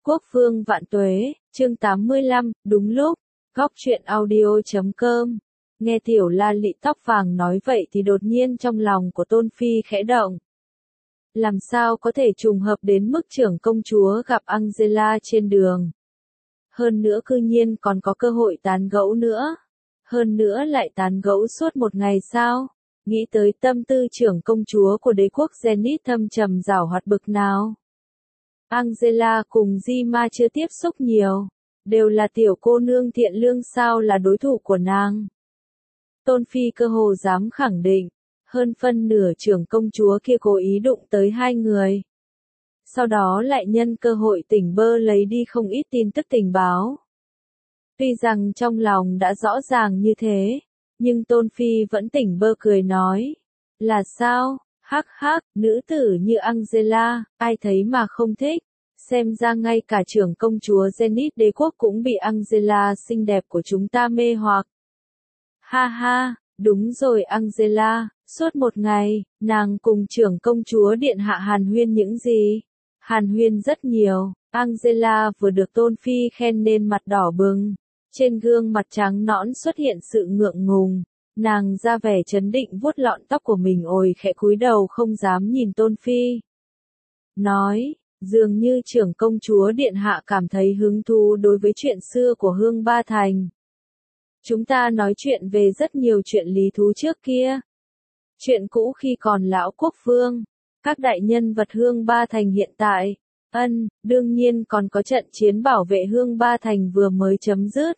Quốc vương vạn tuế, chương 85, đúng lúc, góc truyện audio.com. Nghe Tiểu La Lị tóc vàng nói vậy thì đột nhiên trong lòng của Tôn Phi khẽ động. Làm sao có thể trùng hợp đến mức trưởng công chúa gặp Angela trên đường. Hơn nữa cư nhiên còn có cơ hội tán gẫu nữa. Hơn nữa lại tán gẫu suốt một ngày sao? Nghĩ tới tâm tư trưởng công chúa của đế quốc Zenith thâm trầm giảo hoạt bực nào. Angela cùng Di Ma chưa tiếp xúc nhiều, đều là tiểu cô nương thiện lương sao là đối thủ của nàng. Tôn Phi cơ hồ dám khẳng định, hơn phân nửa trưởng công chúa kia cố ý đụng tới hai người. Sau đó lại nhân cơ hội tỉnh bơ lấy đi không ít tin tức tình báo. Tuy rằng trong lòng đã rõ ràng như thế, nhưng Tôn Phi vẫn tỉnh bơ cười nói. Là sao? Hắc hắc, nữ tử như Angela, ai thấy mà không thích. Xem ra ngay cả trưởng công chúa Zenith đế quốc cũng bị Angela xinh đẹp của chúng ta mê hoặc. Ha ha, đúng rồi Angela, suốt một ngày, nàng cùng trưởng công chúa điện hạ hàn huyên những gì? Hàn huyên rất nhiều, Angela vừa được Tôn Phi khen nên mặt đỏ bừng. Trên gương mặt trắng nõn xuất hiện sự ngượng ngùng. Nàng ra vẻ trấn định vuốt lọn tóc của mình khẽ cúi đầu không dám nhìn Tôn Phi. Nói, dường như trưởng công chúa điện hạ cảm thấy hứng thú đối với chuyện xưa của Hương Ba Thành. Chúng ta nói chuyện về rất nhiều chuyện lý thú trước kia. Chuyện cũ khi còn lão quốc vương, các đại nhân vật Hương Ba Thành hiện tại, đương nhiên còn có trận chiến bảo vệ Hương Ba Thành vừa mới chấm dứt.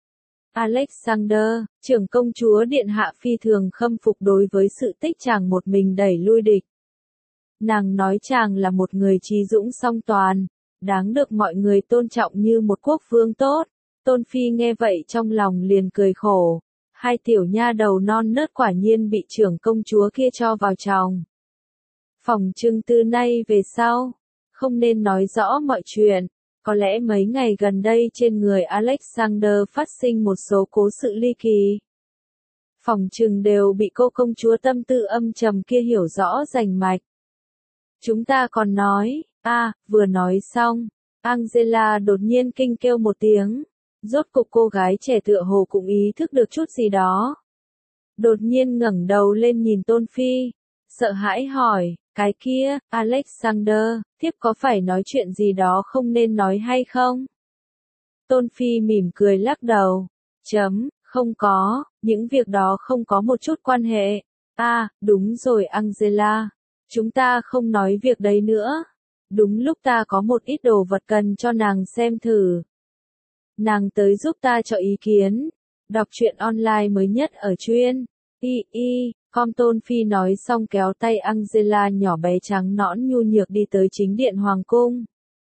Alexander, trưởng công chúa điện hạ phi thường khâm phục đối với sự tích chàng một mình đẩy lui địch. Nàng nói chàng là một người trí dũng song toàn, đáng được mọi người tôn trọng như một quốc vương tốt. Tôn Phi nghe vậy trong lòng liền cười khổ. Hai tiểu nha đầu non nớt quả nhiên bị trưởng công chúa kia cho vào chồng. Phỏng chừng từ nay về sau, không nên nói rõ mọi chuyện. Có lẽ mấy ngày gần đây trên người Alexander phát sinh một số cố sự ly kỳ. Phỏng chừng đều bị cô công chúa tâm tư âm trầm kia hiểu rõ rành mạch. Chúng ta còn nói, vừa nói xong, Angela đột nhiên kinh kêu một tiếng. Rốt cục cô gái trẻ tựa hồ cũng ý thức được chút gì đó. Đột nhiên ngẩng đầu lên nhìn Tôn Phi, sợ hãi hỏi, cái kia, Alexander, tiếp có phải nói chuyện gì đó không nên nói hay không? Tôn Phi mỉm cười lắc đầu, không có, những việc đó không có một chút quan hệ. Đúng rồi Angela, chúng ta không nói việc đấy nữa. Đúng lúc ta có một ít đồ vật cần cho nàng xem thử. Nàng tới giúp ta cho ý kiến. Đọc truyện online mới nhất ở truyện com. Tôn Phi nói xong kéo tay Angela nhỏ bé trắng nõn nhu nhược đi tới chính điện hoàng cung.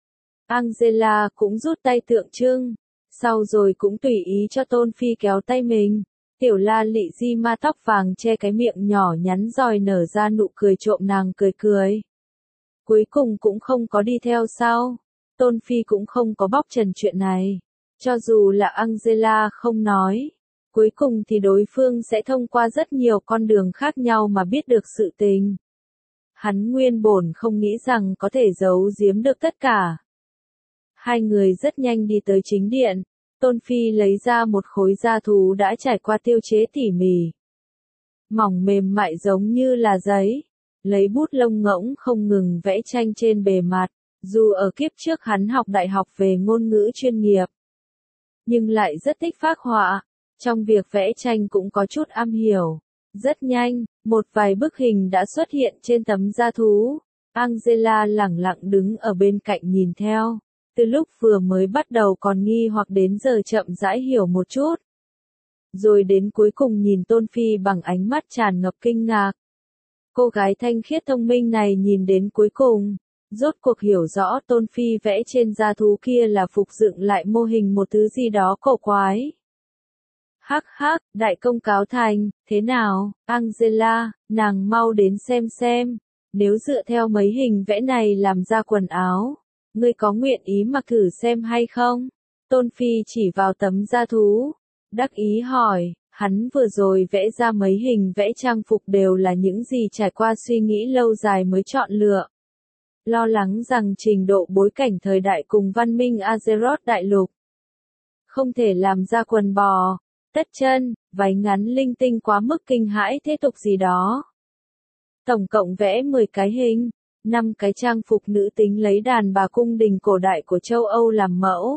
Angela cũng rút tay tượng trưng, sau rồi cũng tùy ý cho Tôn Phi kéo tay mình. Tiểu La Lị Di Ma tóc vàng che cái miệng nhỏ nhắn rồi nở ra nụ cười trộm, nàng cười cười. Cuối cùng cũng không có đi theo sau. Tôn Phi cũng không có bóc trần chuyện này. Cho dù là Angela không nói, cuối cùng thì đối phương sẽ thông qua rất nhiều con đường khác nhau mà biết được sự tình. Hắn nguyên bổn không nghĩ rằng có thể giấu giếm được tất cả. Hai người rất nhanh đi tới chính điện. Tôn Phi lấy ra một khối da thú đã trải qua tiêu chế tỉ mỉ. Mỏng mềm mại giống như là giấy. Lấy bút lông ngỗng không ngừng vẽ tranh trên bề mặt. Dù ở kiếp trước hắn học đại học về ngôn ngữ chuyên nghiệp, nhưng lại rất thích phác họa. Trong việc vẽ tranh cũng có chút am hiểu. Rất nhanh, một vài bức hình đã xuất hiện trên tấm da thú. Angela lẳng lặng đứng ở bên cạnh nhìn theo. Từ lúc vừa mới bắt đầu còn nghi hoặc đến giờ chậm rãi hiểu một chút. Rồi đến cuối cùng nhìn Tôn Phi bằng ánh mắt tràn ngập kinh ngạc. Cô gái thanh khiết thông minh này nhìn đến cuối cùng, rốt cuộc hiểu rõ Tôn Phi vẽ trên da thú kia là phục dựng lại mô hình một thứ gì đó cổ quái. Hắc hắc, đại công cáo thành, thế nào, Angela, nàng mau đến xem. Nếu dựa theo mấy hình vẽ này làm ra quần áo, ngươi có nguyện ý mặc thử xem hay không? Tôn Phi chỉ vào tấm da thú, đắc ý hỏi, hắn vừa rồi vẽ ra mấy hình vẽ trang phục đều là những gì trải qua suy nghĩ lâu dài mới chọn lựa. lo lắng rằng trình độ bối cảnh thời đại cùng văn minh Azeroth đại lục không thể làm ra quần bò, tất chân, váy ngắn linh tinh quá mức kinh hãi thế tục gì đó. Tổng cộng vẽ 10 cái hình, 5 cái trang phục nữ tính lấy đàn bà cung đình cổ đại của châu Âu làm mẫu.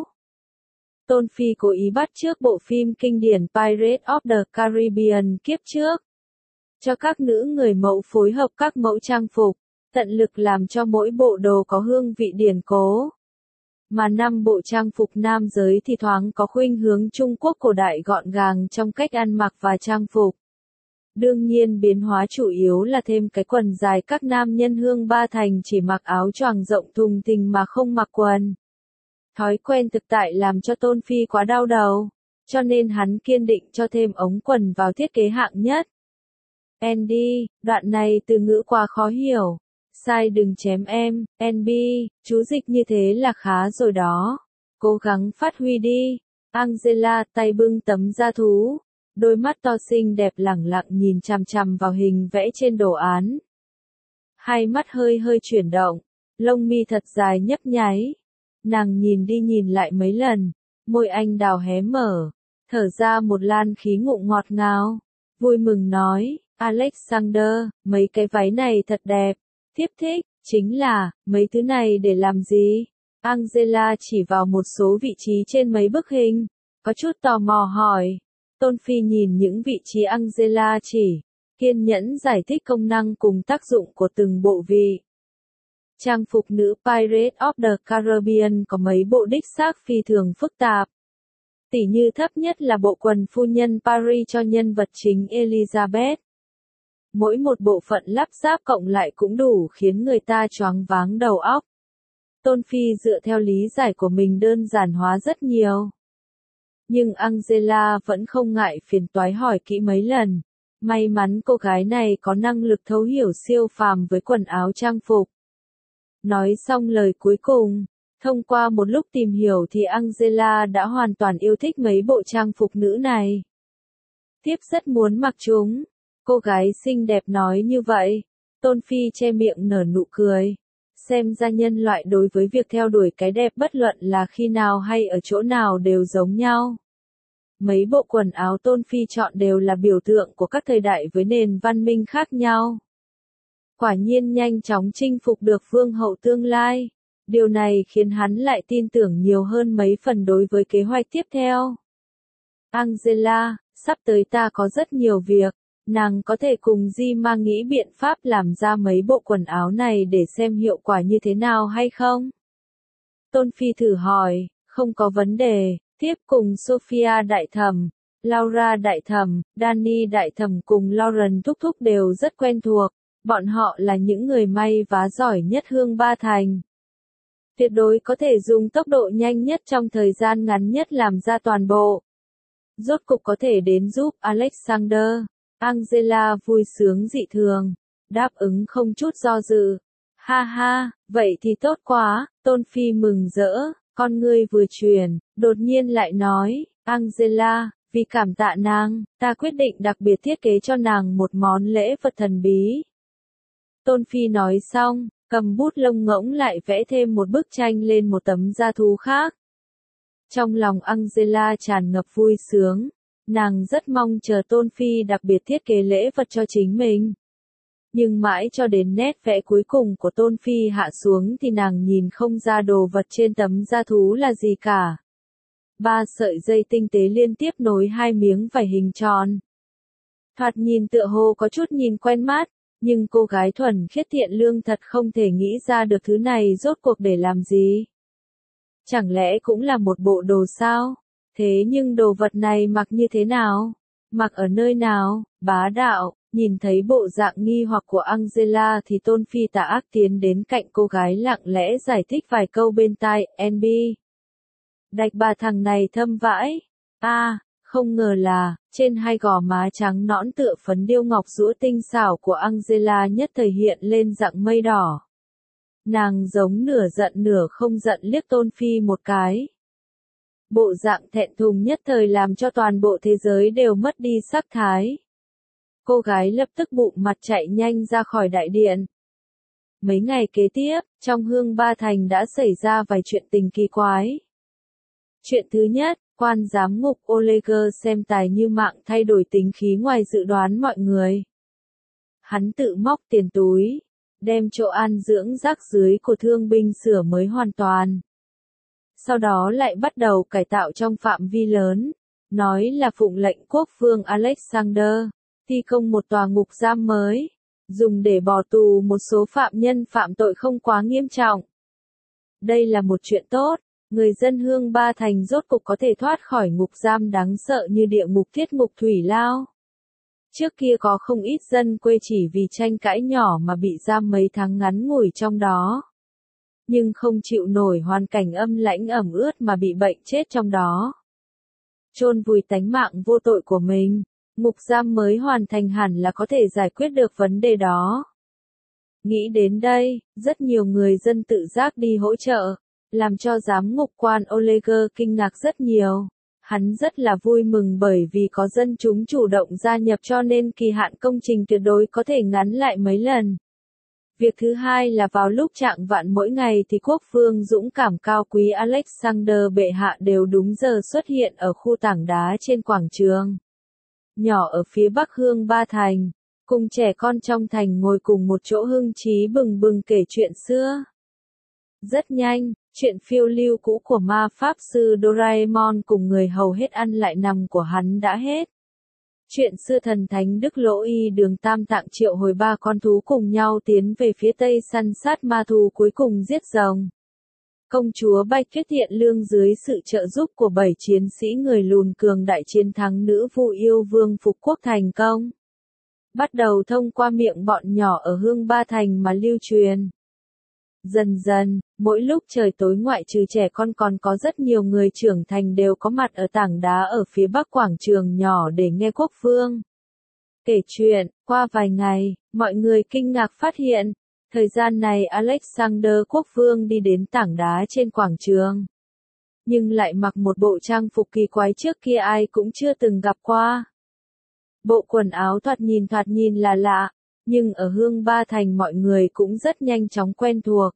Tôn Phi cố ý bắt chước bộ phim kinh điển Pirates of the Caribbean kiếp trước. Cho các nữ người mẫu phối hợp các mẫu trang phục, tận lực làm cho mỗi bộ đồ có hương vị điển cố. Mà 5 bộ trang phục nam giới thì thoáng có khuynh hướng Trung Quốc cổ đại gọn gàng trong cách ăn mặc và trang phục. Đương nhiên biến hóa chủ yếu là thêm cái quần dài, các nam nhân Hương Ba Thành chỉ mặc áo choàng rộng thùng thình mà không mặc quần. Thói quen thực tại làm cho Tôn Phi quá đau đầu, cho nên hắn kiên định cho thêm ống quần vào thiết kế hạng nhất. Andy, đoạn này từ ngữ quá khó hiểu. Sai đừng chém em, NB, chú dịch như thế là khá rồi đó. Cố gắng phát huy đi. Angela tay bưng tấm da thú. Đôi mắt to xinh đẹp lẳng lặng nhìn chằm chằm vào hình vẽ trên đồ án. Hai mắt hơi hơi chuyển động, lông mi thật dài nhấp nháy. Nàng nhìn đi nhìn lại mấy lần, môi anh đào hé mở, thở ra một lan khí ngụm ngọt ngào, vui mừng nói, Alexander, mấy cái váy này thật đẹp, thiếp thích, chính là, mấy thứ này để làm gì? Angela chỉ vào một số vị trí trên mấy bức hình, có chút tò mò hỏi. Tôn Phi nhìn những vị trí Angela chỉ, kiên nhẫn giải thích công năng cùng tác dụng của từng bộ vị. Trang phục nữ Pirates of the Caribbean có mấy bộ đích xác phi thường phức tạp. Tỉ như thấp nhất là bộ quần phu nhân Paris cho nhân vật chính Elizabeth. Mỗi một bộ phận lắp ráp cộng lại cũng đủ khiến người ta choáng váng đầu óc. Tôn Phi dựa theo lý giải của mình đơn giản hóa rất nhiều. Nhưng Angela vẫn không ngại phiền toái hỏi kỹ mấy lần. May mắn cô gái này có năng lực thấu hiểu siêu phàm với quần áo trang phục. Nói xong lời cuối cùng, thông qua một lúc tìm hiểu thì Angela đã hoàn toàn yêu thích mấy bộ trang phục nữ này. Tiếp rất muốn mặc chúng. Cô gái xinh đẹp nói như vậy. Tôn Phi che miệng nở nụ cười. Xem ra nhân loại đối với việc theo đuổi cái đẹp bất luận là khi nào hay ở chỗ nào đều giống nhau. Mấy bộ quần áo Tôn Phi chọn đều là biểu tượng của các thời đại với nền văn minh khác nhau. Quả nhiên nhanh chóng chinh phục được vương hậu tương lai. Điều này khiến hắn lại tin tưởng nhiều hơn mấy phần đối với kế hoạch tiếp theo. Angela, sắp tới ta có rất nhiều việc. Nàng có thể cùng Di Ma nghĩ biện pháp làm ra mấy bộ quần áo này để xem hiệu quả như thế nào hay không? Tôn Phi thử hỏi, không có vấn đề. Tiếp cùng Sophia đại thẩm, Laura đại thẩm, Danny đại thẩm cùng Lauren thúc thúc đều rất quen thuộc. Bọn họ là những người may vá giỏi nhất Hương Ba Thành. Tuyệt đối có thể dùng tốc độ nhanh nhất trong thời gian ngắn nhất làm ra toàn bộ. Rốt cục có thể đến giúp Alexander. Angela vui sướng dị thường, đáp ứng không chút do dự. Ha ha, vậy thì tốt quá, Tôn Phi mừng rỡ, con ngươi vừa chuyển, đột nhiên lại nói, Angela, vì cảm tạ nàng, ta quyết định đặc biệt thiết kế cho nàng một món lễ vật thần bí. Tôn Phi nói xong, cầm bút lông ngỗng lại vẽ thêm một bức tranh lên một tấm da thú khác. Trong lòng Angela tràn ngập vui sướng. Nàng rất mong chờ Tôn Phi đặc biệt thiết kế lễ vật cho chính mình. Nhưng mãi cho đến nét vẽ cuối cùng của Tôn Phi hạ xuống thì nàng nhìn không ra đồ vật trên tấm da thú là gì cả. 3 sợi dây tinh tế liên tiếp nối 2 miếng vải hình tròn. Thoạt nhìn tựa hồ có chút nhìn quen mắt, nhưng cô gái thuần khiết thiện lương thật không thể nghĩ ra được thứ này rốt cuộc để làm gì. Chẳng lẽ cũng là một bộ đồ sao? Thế nhưng đồ vật này mặc như thế nào? Mặc ở nơi nào? Bá đạo, nhìn thấy bộ dạng nghi hoặc của Angela thì Tôn Phi tà ác tiến đến cạnh cô gái lặng lẽ giải thích vài câu bên tai, NB. Đạch bà thằng này thâm vãi. Không ngờ là, trên hai gò má trắng nõn tựa phấn điêu ngọc rũa tinh xảo của Angela nhất thời hiện lên dạng mây đỏ. Nàng giống nửa giận nửa không giận liếc Tôn Phi một cái. Bộ dạng thẹn thùng nhất thời làm cho toàn bộ thế giới đều mất đi sắc thái. Cô gái lập tức bụng mặt chạy nhanh ra khỏi đại điện. Mấy ngày kế tiếp, trong Hương Ba Thành đã xảy ra vài chuyện tình kỳ quái. Chuyện thứ nhất, quan giám ngục Oleg xem tài như mạng thay đổi tính khí ngoài dự đoán mọi người. Hắn tự móc tiền túi, đem chỗ an dưỡng rác dưới của thương binh sửa mới hoàn toàn. Sau đó lại bắt đầu cải tạo trong phạm vi lớn, nói là phụng lệnh quốc vương Alexander, thi công một tòa ngục giam mới, dùng để bỏ tù một số phạm nhân phạm tội không quá nghiêm trọng. Đây là một chuyện tốt, người dân Hương Ba Thành rốt cục có thể thoát khỏi ngục giam đáng sợ như địa ngục Thiết Ngục Thủy Lao. Trước kia có không ít dân quê chỉ vì tranh cãi nhỏ mà bị giam mấy tháng ngắn ngủi trong đó. Nhưng không chịu nổi hoàn cảnh âm lãnh ẩm ướt mà bị bệnh chết trong đó. Chôn vùi tánh mạng vô tội của mình, ngục giam mới hoàn thành hẳn là có thể giải quyết được vấn đề đó. Nghĩ đến đây, rất nhiều người dân tự giác đi hỗ trợ, làm cho giám ngục quan Oleg kinh ngạc rất nhiều. Hắn rất là vui mừng bởi vì có dân chúng chủ động gia nhập cho nên kỳ hạn công trình tuyệt đối có thể ngắn lại mấy lần. Việc thứ hai là vào lúc chạng vạn mỗi ngày thì quốc vương dũng cảm cao quý Alexander bệ hạ đều đúng giờ xuất hiện ở khu tảng đá trên quảng trường nhỏ ở phía bắc Hương Ba Thành, cùng trẻ con trong thành ngồi cùng một chỗ hưng trí bừng bừng kể chuyện xưa. Rất nhanh, chuyện phiêu lưu cũ của ma pháp sư Doraemon cùng người hầu hết ăn lại nằm của hắn đã hết. Chuyện xưa thần thánh Đức Lỗ Y Đường Tam Tạng triệu hồi 3 con thú cùng nhau tiến về phía tây săn sát ma thú cuối cùng giết rồng. Công chúa Bạch Tuyết Thiện Lương dưới sự trợ giúp của 7 chiến sĩ người lùn cường đại chiến thắng nữ vu yêu vương phục quốc thành công. Bắt đầu thông qua miệng bọn nhỏ ở Hương Ba Thành mà lưu truyền. Dần dần, mỗi lúc trời tối ngoại trừ trẻ con còn có rất nhiều người trưởng thành đều có mặt ở tảng đá ở phía bắc quảng trường nhỏ để nghe quốc vương kể chuyện. Qua vài ngày, mọi người kinh ngạc phát hiện, thời gian này Alexander quốc vương đi đến tảng đá trên quảng trường. Nhưng lại mặc một bộ trang phục kỳ quái trước kia ai cũng chưa từng gặp qua. Bộ quần áo thoạt nhìn là lạ, nhưng ở Hương Ba Thành mọi người cũng rất nhanh chóng quen thuộc.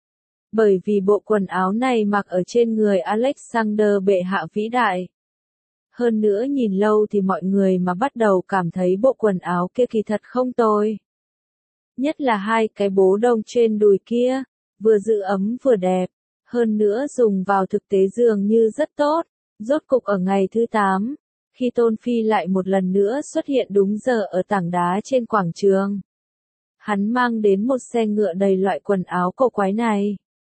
Bởi vì bộ quần áo này mặc ở trên người Alexander bệ hạ vĩ đại. Hơn nữa nhìn lâu thì mọi người mà bắt đầu cảm thấy bộ quần áo kia kỳ thật không tồi. Nhất là hai cái bố đông trên đùi kia, vừa giữ ấm vừa đẹp, hơn nữa dùng vào thực tế dường như rất tốt. Rốt cục ở ngày thứ 8, khi Tôn Phi lại một lần nữa xuất hiện đúng giờ ở tảng đá trên quảng trường. Hắn mang đến một xe ngựa đầy loại quần áo cổ quái này.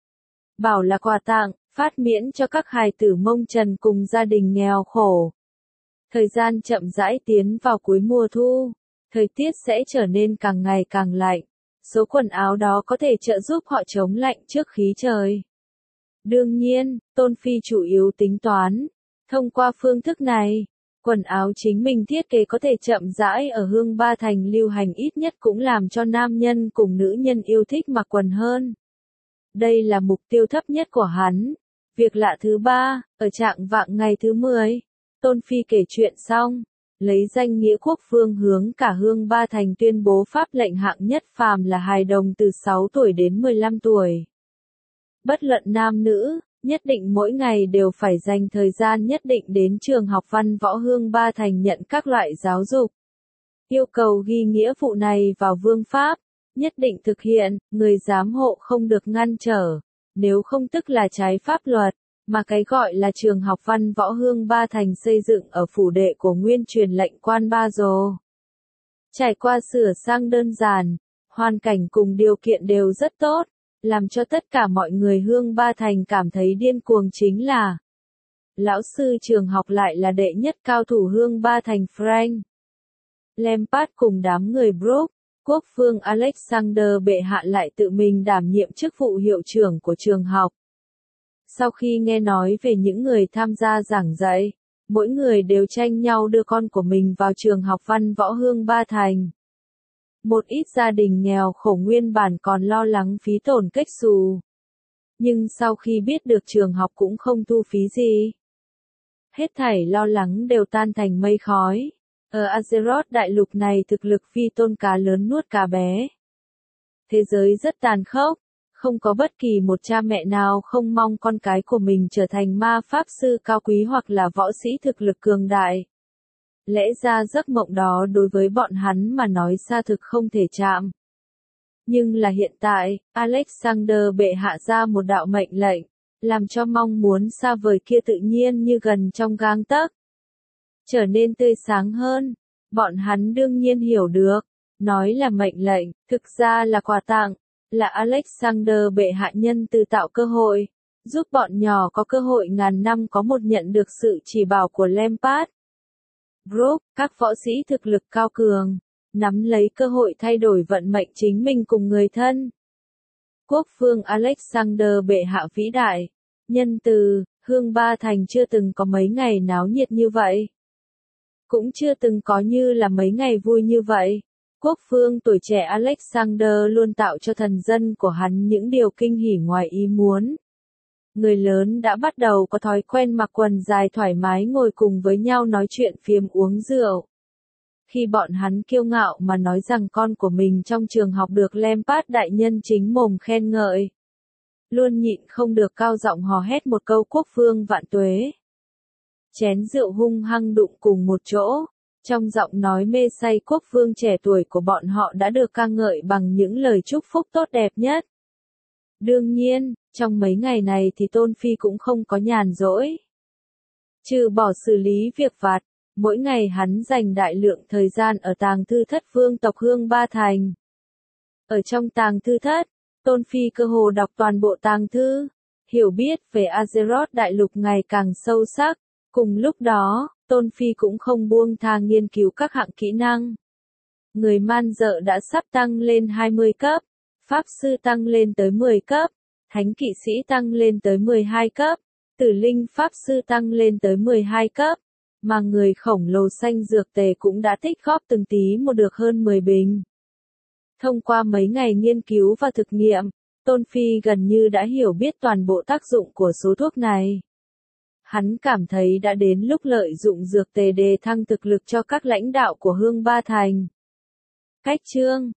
Bảo là quà tặng, phát miễn cho các hài tử Mông Trần cùng gia đình nghèo khổ. Thời gian chậm rãi tiến vào cuối mùa thu, thời tiết sẽ trở nên càng ngày càng lạnh. Số quần áo đó có thể trợ giúp họ chống lạnh trước khí trời. Đương nhiên, Tôn Phi chủ yếu tính toán. Thông qua phương thức này, quần áo chính mình thiết kế có thể chậm rãi ở Hương Ba Thành lưu hành ít nhất cũng làm cho nam nhân cùng nữ nhân yêu thích mặc quần hơn. Đây là mục tiêu thấp nhất của hắn. Việc lạ thứ 3, ở trạng vạng ngày thứ 10, Tôn Phi kể chuyện xong, lấy danh nghĩa quốc vương hướng cả Hương Ba Thành tuyên bố pháp lệnh hạng nhất phàm là hài đồng từ 6 tuổi đến 15 tuổi. Bất luận nam nữ, nhất định mỗi ngày đều phải dành thời gian nhất định đến trường học văn võ Hương Ba Thành nhận các loại giáo dục. Yêu cầu ghi nghĩa vụ này vào vương pháp, nhất định thực hiện, người giám hộ không được ngăn trở, nếu không tức là trái pháp luật, mà cái gọi là trường học văn võ Hương Ba Thành xây dựng ở phủ đệ của nguyên truyền lệnh quan Ba Dồ. Trải qua sửa sang đơn giản, hoàn cảnh cùng điều kiện đều rất tốt, làm cho tất cả mọi người Hương Ba Thành cảm thấy điên cuồng chính là lão sư trường học lại là đệ nhất cao thủ Hương Ba Thành Frank Lampard cùng đám người Brook. Quốc vương Alexander bệ hạ lại tự mình đảm nhiệm chức vụ hiệu trưởng của trường học. Sau khi nghe nói về những người tham gia giảng dạy, mỗi người đều tranh nhau đưa con của mình vào trường học văn võ Hương Ba Thành. Một ít gia đình nghèo khổ nguyên bản còn lo lắng phí tổn cách xù. Nhưng sau khi biết được trường học cũng không thu phí gì, hết thảy lo lắng đều tan thành mây khói. Ở Azeroth đại lục này thực lực phi tôn cá lớn nuốt cá bé. Thế giới rất tàn khốc, không có bất kỳ một cha mẹ nào không mong con cái của mình trở thành ma pháp sư cao quý hoặc là võ sĩ thực lực cường đại. Lẽ ra giấc mộng đó đối với bọn hắn mà nói xa thực không thể chạm. Nhưng là hiện tại, Alexander bệ hạ ra một đạo mệnh lệnh, làm cho mong muốn xa vời kia tự nhiên như gần trong gang tấc. Trở nên tươi sáng hơn, bọn hắn đương nhiên hiểu được, nói là mệnh lệnh, thực ra là quà tặng, là Alexander bệ hạ nhân từ tạo cơ hội, giúp bọn nhỏ có cơ hội ngàn năm có một nhận được sự chỉ bảo của Lampard Group, các võ sĩ thực lực cao cường, nắm lấy cơ hội thay đổi vận mệnh chính mình cùng người thân. Quốc vương Alexander bệ hạ vĩ đại, nhân từ, Hương Ba Thành chưa từng có mấy ngày náo nhiệt như vậy. Cũng chưa từng có như là mấy ngày vui như vậy. Quốc vương tuổi trẻ Alexander luôn tạo cho thần dân của hắn những điều kinh hỉ ngoài ý muốn. Người lớn đã bắt đầu có thói quen mặc quần dài thoải mái ngồi cùng với nhau nói chuyện phiếm uống rượu. Khi bọn hắn kiêu ngạo mà nói rằng con của mình trong trường học được Lampard đại nhân chính mồm khen ngợi. Luôn nhịn không được cao giọng hò hét một câu quốc vương vạn tuế. Chén rượu hung hăng đụng cùng một chỗ, trong giọng nói mê say quốc vương trẻ tuổi của bọn họ đã được ca ngợi bằng những lời chúc phúc tốt đẹp nhất. Đương nhiên, trong mấy ngày này thì Tôn Phi cũng không có nhàn rỗi. Trừ bỏ xử lý việc vặt, mỗi ngày hắn dành đại lượng thời gian ở tàng thư thất vương tộc Hương Ba Thành. Ở trong tàng thư thất, Tôn Phi cơ hồ đọc toàn bộ tàng thư, hiểu biết về Azeroth đại lục ngày càng sâu sắc. Cùng lúc đó, Tôn Phi cũng không buông tha nghiên cứu các hạng kỹ năng. Người man dợ đã sắp tăng lên 20 cấp, Pháp sư tăng lên tới 10 cấp, Thánh kỵ sĩ tăng lên tới 12 cấp, Tử linh Pháp sư tăng lên tới 12 cấp, mà người khổng lồ xanh dược tề cũng đã tích góp từng tí một được hơn 10 bình. Thông qua mấy ngày nghiên cứu và thực nghiệm, Tôn Phi gần như đã hiểu biết toàn bộ tác dụng của số thuốc này. Hắn cảm thấy đã đến lúc lợi dụng dược tề đề thăng thực lực cho các lãnh đạo của Hương Ba Thành. Cách chương